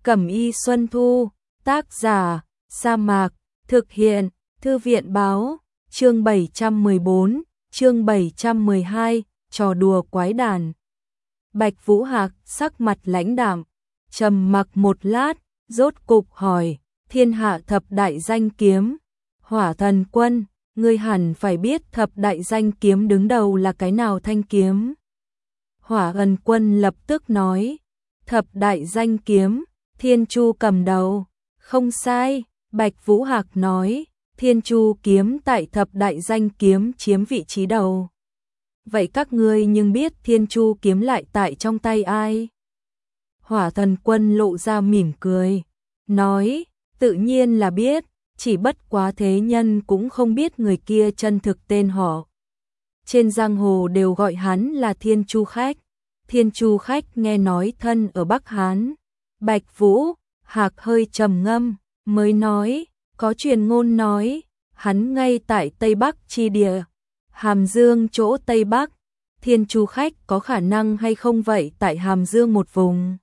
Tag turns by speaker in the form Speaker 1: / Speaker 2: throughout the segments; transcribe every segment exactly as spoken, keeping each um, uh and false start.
Speaker 1: Cẩm y Xuân Thu, tác giả, Sa Mạc, thực hiện, Thư viện báo, chương bảy trăm mười bốn, chương bảy trăm mười hai, trò đùa quái đản. Bạch Vũ Hạc sắc mặt lãnh đạm, trầm mặc một lát, rốt cục hỏi, thiên hạ thập đại danh kiếm, Hỏa Thần Quân, ngươi hẳn phải biết thập đại danh kiếm đứng đầu là cái nào thanh kiếm. Hỏa Thần Quân lập tức nói, thập đại danh kiếm, Thiên Chu cầm đầu, không sai. Bạch Vũ Hạc nói, Thiên Chu kiếm tại thập đại danh kiếm chiếm vị trí đầu. Vậy các ngươi nhưng biết Thiên Chu kiếm lại tại trong tay ai? Hỏa Thần Quân lộ ra mỉm cười, nói, tự nhiên là biết, chỉ bất quá thế nhân cũng không biết người kia chân thực tên họ. Trên giang hồ đều gọi hắn là Thiên Chu Khách. Thiên Chu Khách nghe nói thân ở Bắc Hán. Bạch Vũ Hạc hơi trầm ngâm, mới nói, có truyền ngôn nói, hắn ngay tại Tây Bắc chi địa, Hàm Dương chỗ Tây Bắc. Thiên Chu Khách có khả năng hay không vậy tại Hàm Dương một vùng?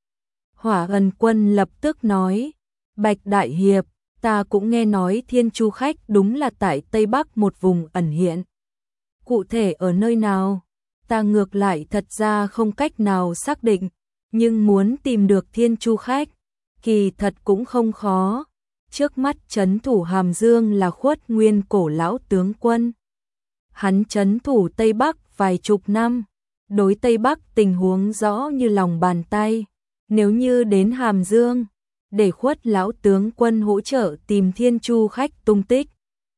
Speaker 1: Hỏa Thần Quân lập tức nói, Bạch Đại Hiệp, ta cũng nghe nói Thiên Chu Khách đúng là tại Tây Bắc một vùng ẩn hiện. Cụ thể ở nơi nào? Ta ngược lại thật ra không cách nào xác định, nhưng muốn tìm được Thiên Chu Khách, kỳ thật cũng không khó. Trước mắt trấn thủ Hàm Dương là Khuất Nguyên cổ lão tướng quân. Hắn trấn thủ Tây Bắc vài chục năm, đối Tây Bắc tình huống rõ như lòng bàn tay. Nếu như đến Hàm Dương, để Khuất lão tướng quân hỗ trợ tìm Thiên Chu Khách tung tích,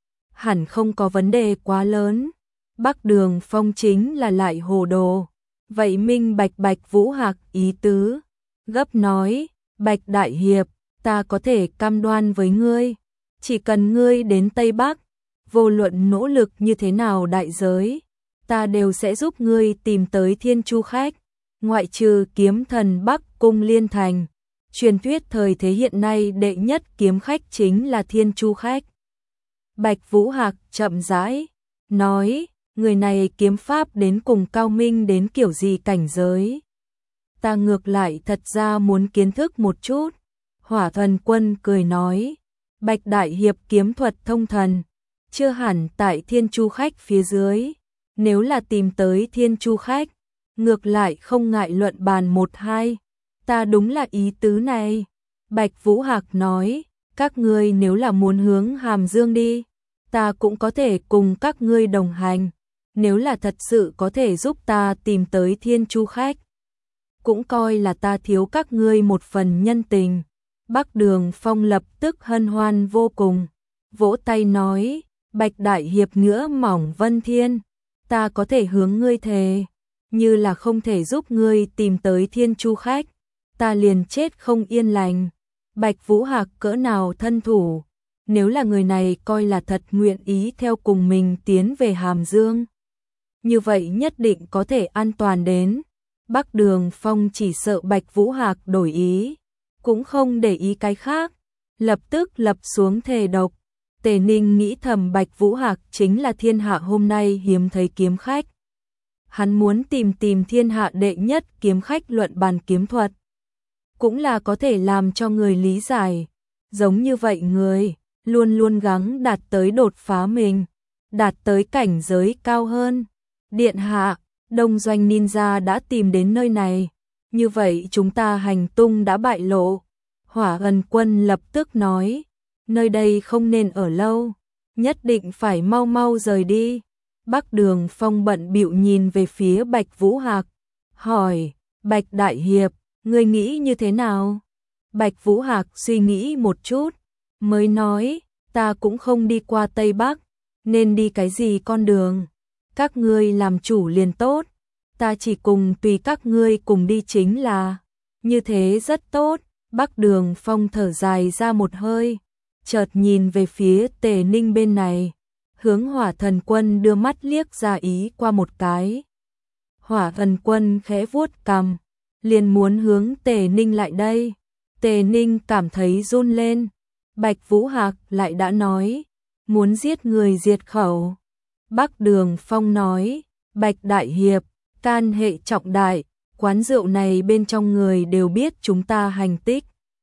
Speaker 1: hẳn không có vấn đề quá lớn. Bắc Đường Phong chính là lại hồ đồ. Vậy minh bạch Bạch Vũ Hạc ý tứ, gấp nói, Bạch Đại Hiệp, ta có thể cam đoan với ngươi, chỉ cần ngươi đến Tây Bắc, vô luận nỗ lực như thế nào đại giới, ta đều sẽ giúp ngươi tìm tới Thiên Chu Khách. Ngoại trừ kiếm thần Bắc Cung Liên Thành, truyền thuyết thời thế hiện nay đệ nhất kiếm khách chính là Thiên Chu Khách. Bạch Vũ Hạc chậm rãi nói, người này kiếm pháp đến cùng cao minh đến kiểu gì cảnh giới? Ta ngược lại thật ra muốn kiến thức một chút. Hỏa Thần Quân cười nói, Bạch Đại Hiệp kiếm thuật thông thần, chưa hẳn tại Thiên Chu Khách phía dưới. Nếu là tìm tới Thiên Chu Khách, ngược lại không ngại luận bàn một hai. Ta đúng là ý tứ này. Bạch Vũ Hạc nói, các ngươi nếu là muốn hướng Hàm Dương đi, ta cũng có thể cùng các ngươi đồng hành. Nếu là thật sự có thể giúp ta tìm tới Thiên Chu Khách, cũng coi là ta thiếu các ngươi một phần nhân tình. Bắc Đường Phong lập tức hân hoan vô cùng, vỗ tay nói, Bạch Đại Hiệp ngửa mỏng vân thiên, ta có thể hướng ngươi thề, như là không thể giúp ngươi tìm tới Thiên Chu Khách, ta liền chết không yên lành. Bạch Vũ Hạc cỡ nào thân thủ, nếu là người này coi là thật nguyện ý theo cùng mình tiến về Hàm Dương, như vậy nhất định có thể an toàn đến. Bắc Đường Phong chỉ sợ Bạch Vũ Hạc đổi ý, cũng không để ý cái khác, lập tức lập xuống thề độc. Tề Ninh nghĩ thầm Bạch Vũ Hạc chính là thiên hạ hôm nay hiếm thấy kiếm khách. Hắn muốn tìm tìm thiên hạ đệ nhất kiếm khách luận bàn kiếm thuật, cũng là có thể làm cho người lý giải. Giống như vậy người, luôn luôn gắng đạt tới đột phá mình, đạt tới cảnh giới cao hơn. Điện hạ, Đông Doanh Ninja đã tìm đến nơi này, như vậy chúng ta hành tung đã bại lộ. Hỏa Thần Quân lập tức nói, nơi đây không nên ở lâu, nhất định phải mau mau rời đi. Bắc Đường Phong bận bịu nhìn về phía Bạch Vũ Hạc, hỏi, Bạch Đại Hiệp, ngươi nghĩ như thế nào? Bạch Vũ Hạc suy nghĩ một chút, mới nói, ta cũng không đi qua Tây Bắc, nên đi cái gì con đường? Các ngươi làm chủ liền tốt, ta chỉ cùng tùy các ngươi cùng đi chính là, như thế rất tốt. Bắc Đường Phong thở dài ra một hơi, chợt nhìn về phía Tề Ninh bên này, hướng Hỏa Thần Quân đưa mắt liếc ra ý qua một cái. Hỏa Thần Quân khẽ vuốt cằm, liền muốn hướng Tề Ninh lại đây. Tề Ninh cảm thấy run lên, Bạch Vũ Hạc lại đã nói, muốn giết người diệt khẩu. Bắc Đường Phong nói, Bạch Đại Hiệp, can hệ trọng đại, quán rượu này bên trong người đều biết chúng ta hành tích,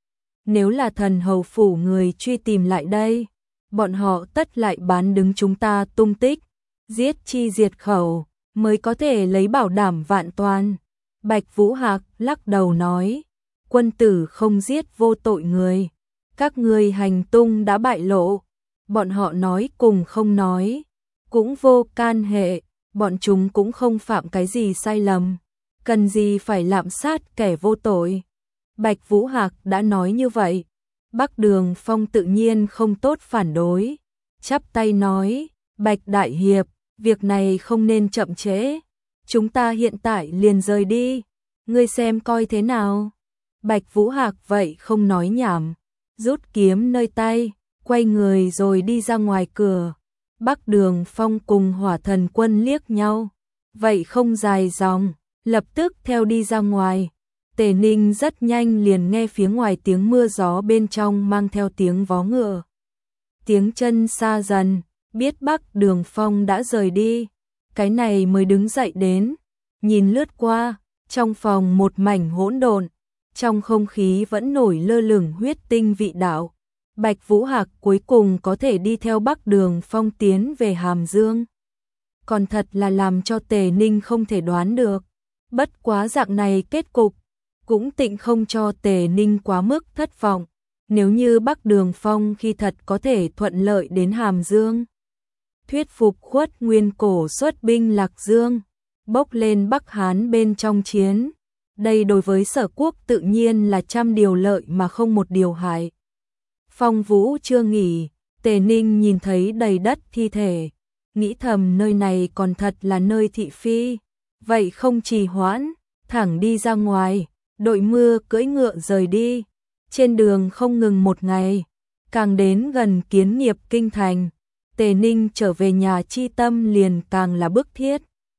Speaker 1: nếu là thần hầu phủ người truy tìm lại đây, bọn họ tất lại bán đứng chúng ta tung tích, giết chi diệt khẩu, mới có thể lấy bảo đảm vạn toàn. Bạch Vũ Hạc lắc đầu nói, quân tử không giết vô tội người, các ngươi hành tung đã bại lộ, bọn họ nói cùng không nói, cũng vô can hệ, bọn chúng cũng không phạm cái gì sai lầm, cần gì phải lạm sát kẻ vô tội. Bạch Vũ Hạc đã nói như vậy, Bắc Đường Phong tự nhiên không tốt phản đối, chắp tay nói, Bạch Đại Hiệp, việc này không nên chậm trễ, chúng ta hiện tại liền rời đi, ngươi xem coi thế nào. Bạch Vũ Hạc vậy không nói nhảm, rút kiếm nơi tay, quay người rồi đi ra ngoài cửa. Bắc Đường Phong cùng Hỏa Thần Quân liếc nhau, vậy không dài dòng, lập tức theo đi ra ngoài. Tề Ninh rất nhanh liền nghe phía ngoài tiếng mưa gió bên trong mang theo tiếng vó ngựa. Tiếng chân xa dần, biết Bắc Đường Phong đã rời đi, cái này mới đứng dậy đến, nhìn lướt qua, trong phòng một mảnh hỗn độn, trong không khí vẫn nổi lơ lửng huyết tinh vị đạo. Bạch Vũ Hạc cuối cùng có thể đi theo Bắc Đường Phong tiến về Hàm Dương. Còn thật là làm cho Tề Ninh không thể đoán được, bất quá dạng này kết cục cũng tịnh không cho Tề Ninh quá mức thất vọng, nếu như Bắc Đường Phong khi thật có thể thuận lợi đến Hàm Dương, thuyết phục Khuất Nguyên Cổ xuất binh Lạc Dương, bốc lên Bắc Hán bên trong chiến, đây đối với Sở Quốc tự nhiên là trăm điều lợi mà không một điều hại. Phong Vũ chưa nghỉ, Tề Ninh nhìn thấy đầy đất thi thể, nghĩ thầm nơi này còn thật là nơi thị phi, vậy không trì hoãn, thẳng đi ra ngoài, đội mưa cưỡi ngựa rời đi, trên đường không ngừng một ngày, càng đến gần Kiến Nghiệp kinh thành, Tề Ninh trở về nhà chi tâm liền càng là bức thiết.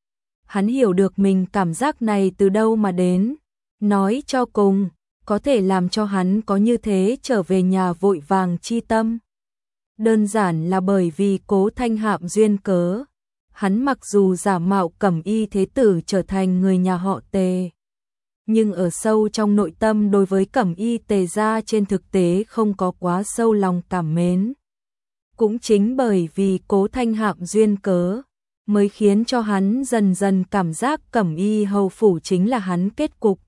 Speaker 1: Hắn hiểu được mình cảm giác này từ đâu mà đến, nói cho cùng, có thể làm cho hắn có như thế trở về nhà vội vàng chi tâm. Đơn giản là bởi vì Cố Thanh Hạm duyên cớ, hắn mặc dù giả mạo Cẩm Y thế tử trở thành người nhà họ Tề, nhưng ở sâu trong nội tâm đối với Cẩm Y Tề gia trên thực tế không có quá sâu lòng cảm mến. Cũng chính bởi vì Cố Thanh Hạm duyên cớ, mới khiến cho hắn dần dần cảm giác Cẩm Y hầu phủ chính là hắn kết cục.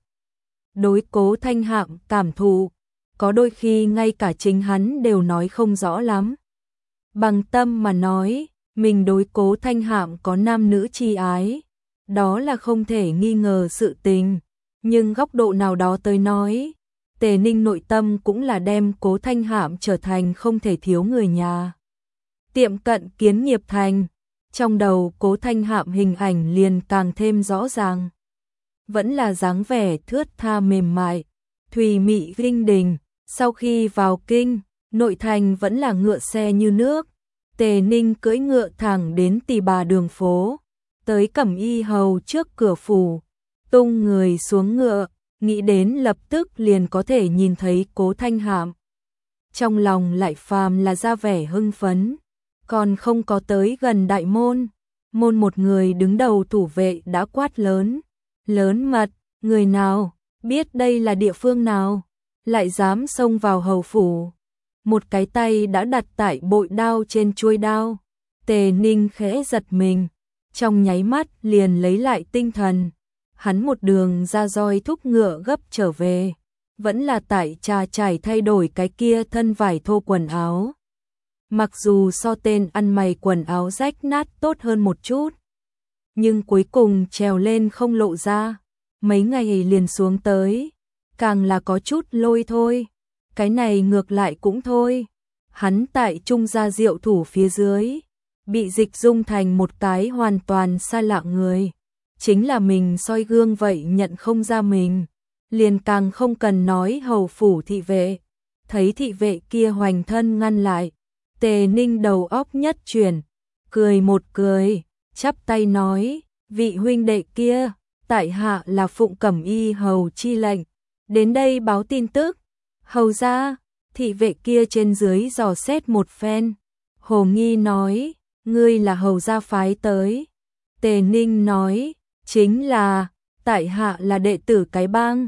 Speaker 1: Đối Cố Thanh Hạm cảm thụ, có đôi khi ngay cả chính hắn đều nói không rõ lắm. Bằng tâm mà nói, mình đối Cố Thanh Hạm có nam nữ chi ái, đó là không thể nghi ngờ sự tình, nhưng góc độ nào đó tới nói, Tề Ninh nội tâm cũng là đem Cố Thanh Hạm trở thành không thể thiếu người nhà. Tiệm cận Kiến Nghiệp thành, trong đầu Cố Thanh Hạm hình ảnh liền càng thêm rõ ràng. Vẫn là dáng vẻ thướt tha mềm mại, thùy mị linh đình, sau khi vào kinh, nội thành vẫn là ngựa xe như nước. Tề Ninh cưỡi ngựa thẳng đến Tỳ Bà đường phố, tới Cẩm Y hầu trước cửa phủ, tung người xuống ngựa, nghĩ đến lập tức liền có thể nhìn thấy Cố Thanh Hạm. Trong lòng lại phàm là ra vẻ hưng phấn, còn không có tới gần đại môn, môn một người đứng đầu thủ vệ đã quát lớn, lớn mật, người nào, biết đây là địa phương nào, lại dám xông vào hầu phủ. Một cái tay đã đặt tại bội đao trên chuôi đao, Tề Ninh khẽ giật mình, trong nháy mắt liền lấy lại tinh thần, hắn một đường ra roi thúc ngựa gấp trở về, vẫn là tại trà trải thay đổi cái kia thân vải thô quần áo. Mặc dù so tên ăn mày quần áo rách nát tốt hơn một chút, nhưng cuối cùng trèo lên không lộ ra, mấy ngày liền xuống tới, càng là có chút lôi thôi, cái này ngược lại cũng thôi. Hắn tại Trung Gia Diệu thủ phía dưới, bị dịch dung thành một cái hoàn toàn xa lạ người, chính là mình soi gương vậy nhận không ra mình, liền càng không cần nói hầu phủ thị vệ, thấy thị vệ kia hoành thân ngăn lại, Tề Ninh đầu óc nhất chuyển, cười một cười, chắp tay nói, vị huynh đệ kia, tại hạ là phụng Cẩm Y hầu chi lệnh, đến đây báo tin tức. Hầu ra, thị vệ kia trên dưới dò xét một phen, hồ nghi nói, ngươi là hầu gia phái tới. Tề Ninh nói, chính là, tại hạ là đệ tử cái bang.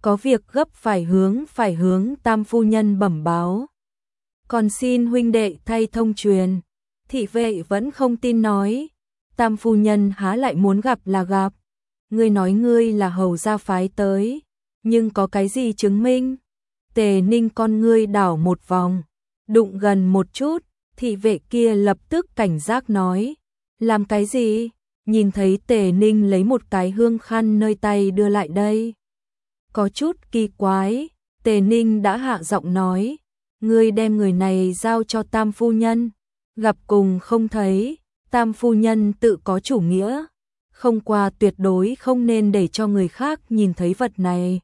Speaker 1: có việc gấp phải hướng phải hướng tam phu nhân bẩm báo. Còn xin huynh đệ thay thông truyền. Thị vệ vẫn không tin nói, tam phu nhân há lại muốn gặp là gặp. Ngươi nói ngươi là hầu gia phái tới, nhưng có cái gì chứng minh? Tề Ninh con ngươi đảo một vòng, đụng gần một chút, thị vệ kia lập tức cảnh giác nói, làm cái gì? Nhìn thấy Tề Ninh lấy một cái hương khăn nơi tay đưa lại đây. Có chút kỳ quái, Tề Ninh đã hạ giọng nói, ngươi đem người này giao cho tam phu nhân, gặp cùng không thấy, tam phu nhân tự có chủ nghĩa, không qua tuyệt đối không nên để cho người khác nhìn thấy vật này.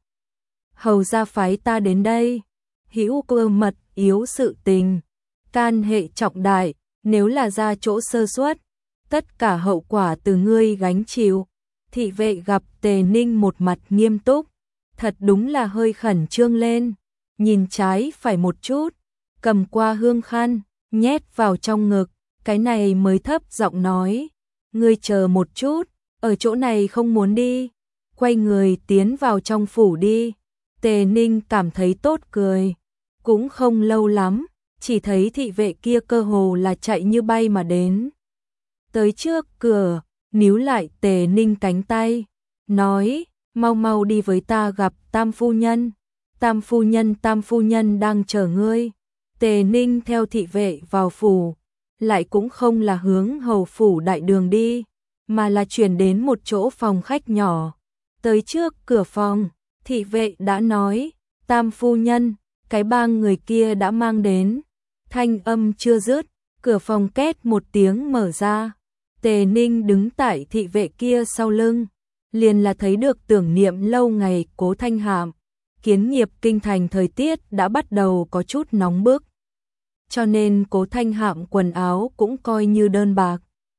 Speaker 1: Hầu gia phái ta đến đây, hữu cơ mật yếu sự tình, can hệ trọng đại, nếu là ra chỗ sơ suất, tất cả hậu quả từ ngươi gánh chịu. Thị vệ gặp Tề Ninh một mặt nghiêm túc, thật đúng là hơi khẩn trương lên, nhìn trái phải một chút, cầm qua hương khăn, nhét vào trong ngực, cái này mới thấp giọng nói, ngươi chờ một chút, ở chỗ này không muốn đi, quay người tiến vào trong phủ đi. Tề Ninh cảm thấy tốt cười, cũng không lâu lắm, chỉ thấy thị vệ kia cơ hồ là chạy như bay mà đến. Tới trước cửa, níu lại Tề Ninh cánh tay, nói, mau mau đi với ta gặp tam phu nhân, tam phu nhân tam phu nhân đang chờ ngươi. Tề Ninh theo thị vệ vào phủ, lại cũng không là hướng hầu phủ đại đường đi, mà là chuyển đến một chỗ phòng khách nhỏ. Tới trước cửa phòng, thị vệ đã nói, tam phu nhân, cái bang người kia đã mang đến. Thanh âm chưa dứt, cửa phòng két một tiếng mở ra. Tề Ninh đứng tại thị vệ kia sau lưng, liền là thấy được tưởng niệm lâu ngày Cố Thanh Hạm. Kiến nghiệp kinh thành thời tiết đã bắt đầu có chút nóng bức, cho nên Cố Thanh Hạm quần áo cũng coi như đơn bạc.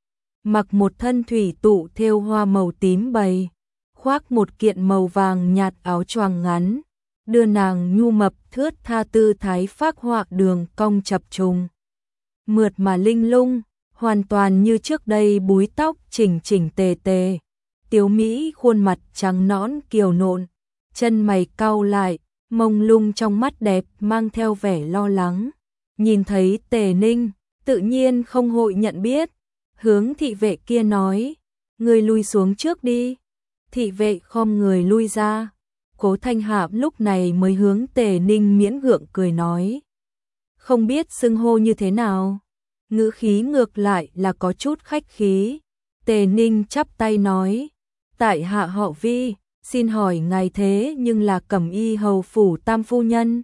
Speaker 1: Mặc một thân thủy tụ thêu hoa màu tím bầy, khoác một kiện màu vàng nhạt áo choàng ngắn, đưa nàng nhu mập thướt tha tư thái phác họa đường cong chập trùng. Mượt mà linh lung, hoàn toàn như trước đây búi tóc chỉnh chỉnh tề tề, tiếu mỹ khuôn mặt trắng nõn kiều nộn, chân mày cau lại, mông lung trong mắt đẹp mang theo vẻ lo lắng. Nhìn thấy Tề Ninh, tự nhiên không hội nhận biết, hướng thị vệ kia nói, người lui xuống trước đi. Thị vệ khom người lui ra, Cố Thanh Hạm lúc này mới hướng Tề Ninh miễn gượng cười nói, không biết xưng hô như thế nào. Ngữ khí ngược lại là có chút khách khí. Tề Ninh chắp tay nói, tại hạ họ Vi, xin hỏi ngài thế nhưng là Cẩm Y hầu phủ tam phu nhân.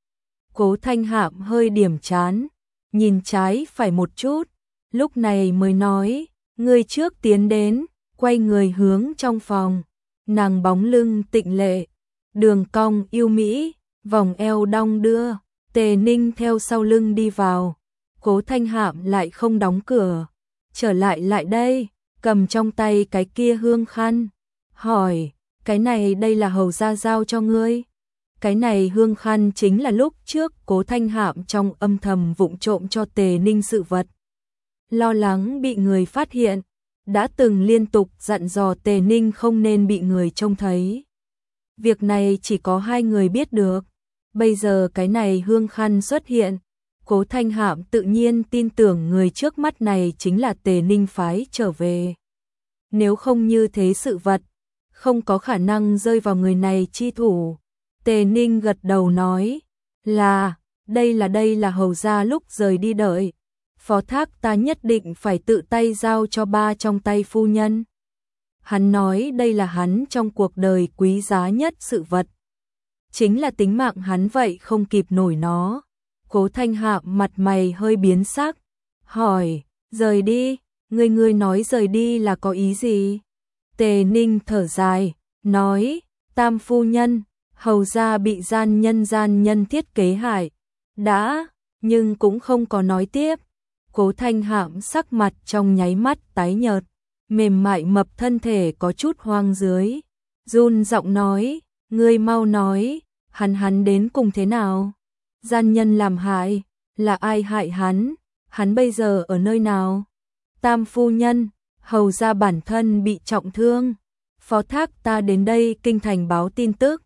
Speaker 1: Cố Thanh Hạm hơi điểm chán, nhìn trái phải một chút, lúc này mới nói, người trước tiến đến, quay người hướng trong phòng. Nàng bóng lưng tịnh lệ, đường cong yêu mỹ, vòng eo đong đưa. Tề Ninh theo sau lưng đi vào. Cố Thanh Hạm lại không đóng cửa, trở lại lại đây, cầm trong tay cái kia hương khăn, hỏi, cái này đây là hầu gia giao cho ngươi. Cái này hương khăn chính là lúc trước Cố Thanh Hạm trong âm thầm vụng trộm cho Tề Ninh sự vật. Lo lắng bị người phát hiện, đã từng liên tục dặn dò Tề Ninh không nên bị người trông thấy. Việc này chỉ có hai người biết được, bây giờ cái này hương khăn xuất hiện. Cố Thanh Hạm tự nhiên tin tưởng người trước mắt này chính là Tề Ninh phái trở về. Nếu không như thế sự vật, không có khả năng rơi vào người này chi thủ. Tề Ninh gật đầu nói, là, đây là đây là hầu gia lúc rời đi đợi. Phó thác ta nhất định phải tự tay giao cho ba trong tay phu nhân. Hắn nói đây là hắn trong cuộc đời quý giá nhất sự vật. Chính là tính mạng hắn vậy không kịp nổi nó. Cố Thanh Hạm mặt mày hơi biến sắc, hỏi, rời đi, người người nói rời đi là có ý gì? Tề Ninh thở dài, nói, tam phu nhân, hầu gia bị gian nhân gian nhân thiết kế hại, đã, nhưng cũng không có nói tiếp. Cố Thanh Hạm sắc mặt trong nháy mắt tái nhợt, mềm mại mập thân thể có chút hoang dưới, run giọng nói, ngươi mau nói, hắn hắn đến cùng thế nào? Gian nhân làm hại, là ai hại hắn? Hắn bây giờ ở nơi nào? Tam phu nhân, hầu gia bản thân bị trọng thương, phó thác ta đến đây kinh thành báo tin tức.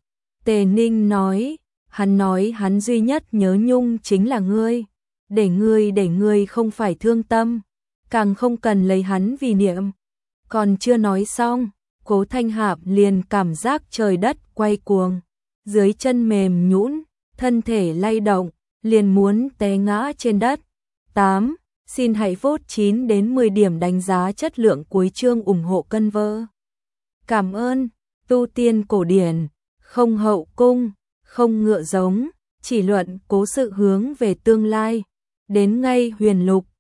Speaker 1: Tề Ninh nói, hắn nói hắn duy nhất nhớ nhung chính là ngươi, để ngươi để ngươi không phải thương tâm, càng không cần lấy hắn vì niệm. Còn chưa nói xong, Cố Thanh Hạp liền cảm giác trời đất quay cuồng, dưới chân mềm nhũn, thân thể lay động, liền muốn té ngã trên đất. tám. Xin hãy vote chín đến mười điểm đánh giá chất lượng cuối chương ủng hộ cân vơ. Cảm ơn. Tu tiên cổ điển, không hậu cung, không ngựa giống, chỉ luận cố sự hướng về tương lai. Đến ngay huyền lục,